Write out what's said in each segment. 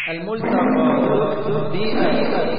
الملتقى بيئة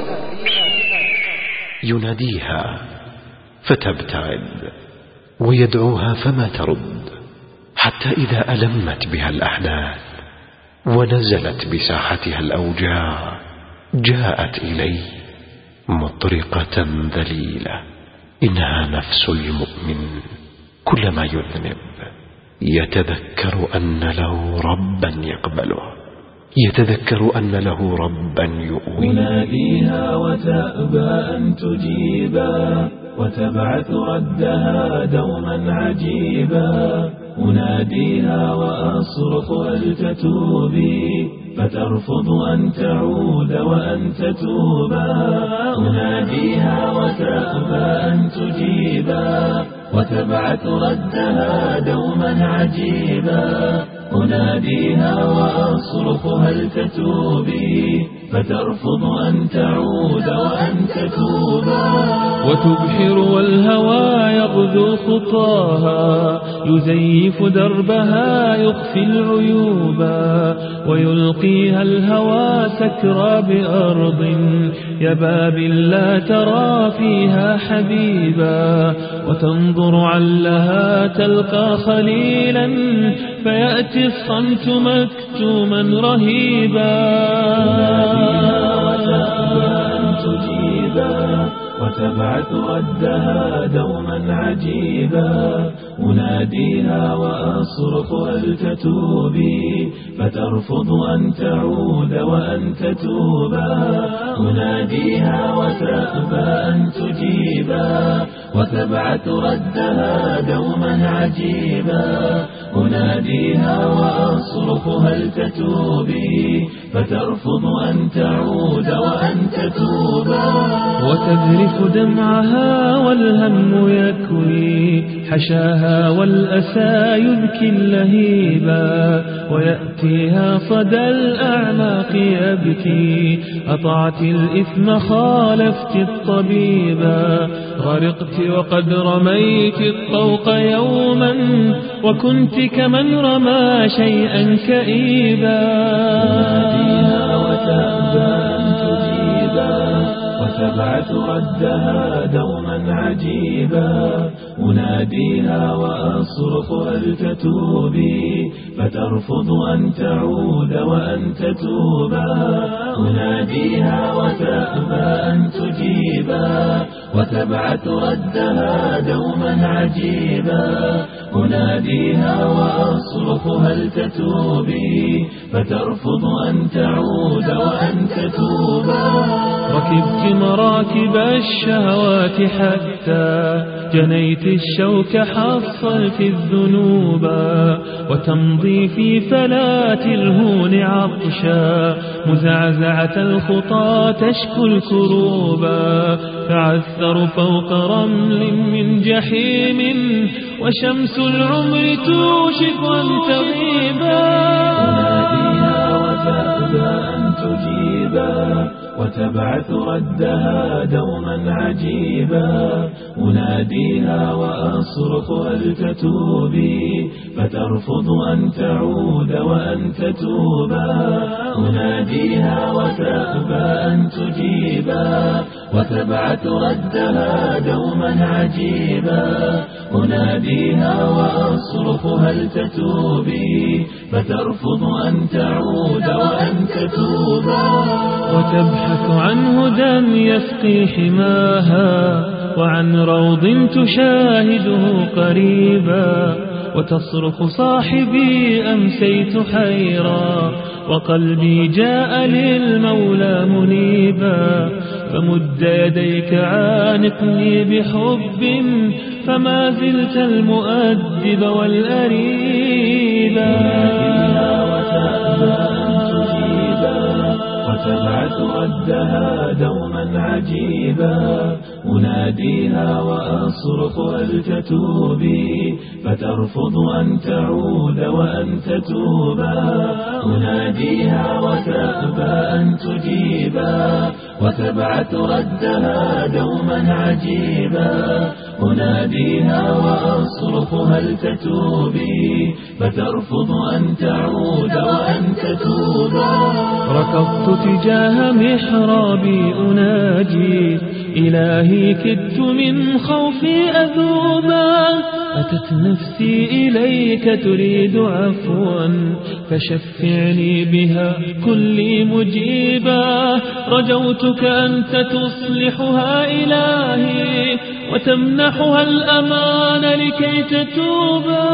يناديها فتبتعد ويدعوها فما ترد، حتى إذا ألمت بها الأحداث ونزلت بساحتها الأوجاع جاءت إليه مطرقة ذليلة. إنها نفس المؤمن كلما يذنب يتذكر أن له ربا يقبله، يتذكر أن له ربا يؤويه. أناديها وتأبى أن تجيبا وتبعث ردها دوما عجيبا. أناديها وأصرخ هل تتوبي فترفض أن تعود وأن تتوبا. أناديها وتأبى أن تجيبا وتبعث ردها دوما عجيبا. أناديها وأصرخ هل تتوبي فترفض أن تعود وأن تتوبا. وتبحر والهوى يغدو خطاها يزيف دربها يخفي العيوبا. ويلقيها الهوى سكرى بأرض يبابل لا ترى فيها حبيبا. وتنظر علها تلقى خليلا فيأتي الصمت مكتوما رهيبا. وتبعث ردها دوما عجيبا. أناديها وأصرخ هل تتوبي فترفض أن تعود وأن تتوبا. أناديها وتأبى أن تجيبا وتبعث ردها دوما عجيبا. أناديها وأصرخ هل تتوبي فترفض أن تعود وأن تتوبا. وتذرف دمعها والهم يكوي حشاها والأسى يبكي اللهيبا. ويأتيها صدى الأعناق يبكي أطعت الإثم خالفت الطبيبا. غرقت وقد رميت الطوق يوما وكنت كمن رمى شيئا كئيبا. أناديها وتأبى أن تجيبا وتبعث ردها دوما عجيبا. أناديها وأصرخ هل تتوبي فترفض أن تعود وأن تتوبا. أناديها وتأبى أن تجيبا وتبعث ردها دوما عجيبا. أناديها وأصرخ هل تتوبي فترفض أن تعود وأن تتوبا. ركبت مراكب الشهوات حتى جنيت الشوك حصلت الذنوبا. وتمضي في فلات الهون عطشا مزعزعة الخطى تشكو الكروبا. تعثر فوق رمل من جحيم وشمس العمر توشك أن تغيبا. أناديها وتأبى أن تجيبا وتبعث ردها دوما عجيبا. أناديها وأصرخ هل تتوبي فترفض أن تعود وأن تتوبا. أناديها وتأبى أن تجيبا وتبعث ردها دوما عجيبا. أناديها وأصرخ هل تتوبي فترفض أن تعود وأن تتوبا. وتبحث عن هدى يسقي حماها وعن روض تشاهده قريبا. وتصرخ صاحبي أمسيت حيرا وقلبي جاء للمولى منيبا. فمد يديك عانقني بحب فما زلت المؤدب والأريبا. وتبعث ردها دوما عجيبا. أناديها وأصرخ هل تتوبي فترفض أن تعود وأن تتوبا. أناديها وتأبى أن تجيبا وتبعث ردها دوما عجيبا. أناديها وأصرخ هل تتوبي فترفض أن تعود وأن تتوبا. ركضت تجاه محرابي أناجي إلهي كدت من خوفي أذوبا أتت نفسي إليك تريد عفوا فشفعني بها كلي مجيبا رجوتك أنت تصلحها إلهي وتمنحها الأمان لكي تتوبا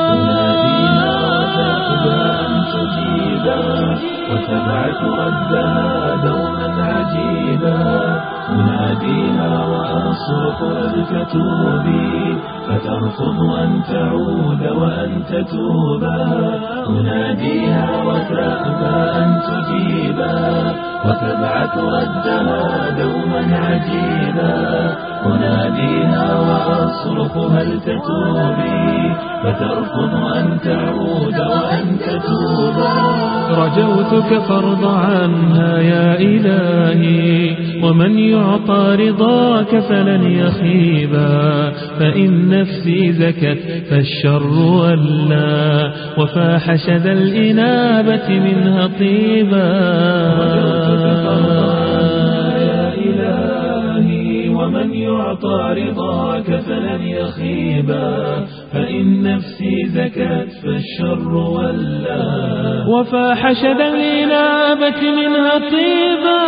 وتبعث ردها دوما عجيبا أناديها وأصرخ الكتوبي فترفض أن تعود وأن تتوبا أناديها وتأبى أن تجيبا وتبعث ردها دوما عجيبا أناديها وأصرخ هل تتوبي فترفض أن تعود وأن تتوبا رجوتك فارض عنها يا إلهي ومن يعطى رضاك فلن يخيبا فإن نفسي زكت فالشر ولى وفاح شذا الإنابة منها طيبا يا إلهي ومن يعطى رضاك فلن يخيبا فإن نفسي زكت فالشر ولى وفاح شذا الإنابة منها طيبا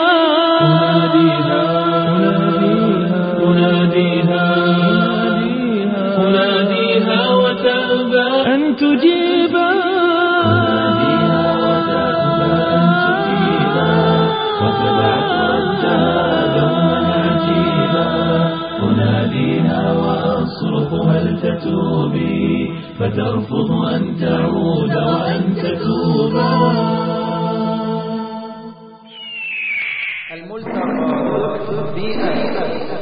أناديها وتأبى أن تجيبا وتبعث ردها دوما عجيبا أناديها وأصرخ هل تتوبي فترفض أن تعود وأن تتوبا الملتقى بأهل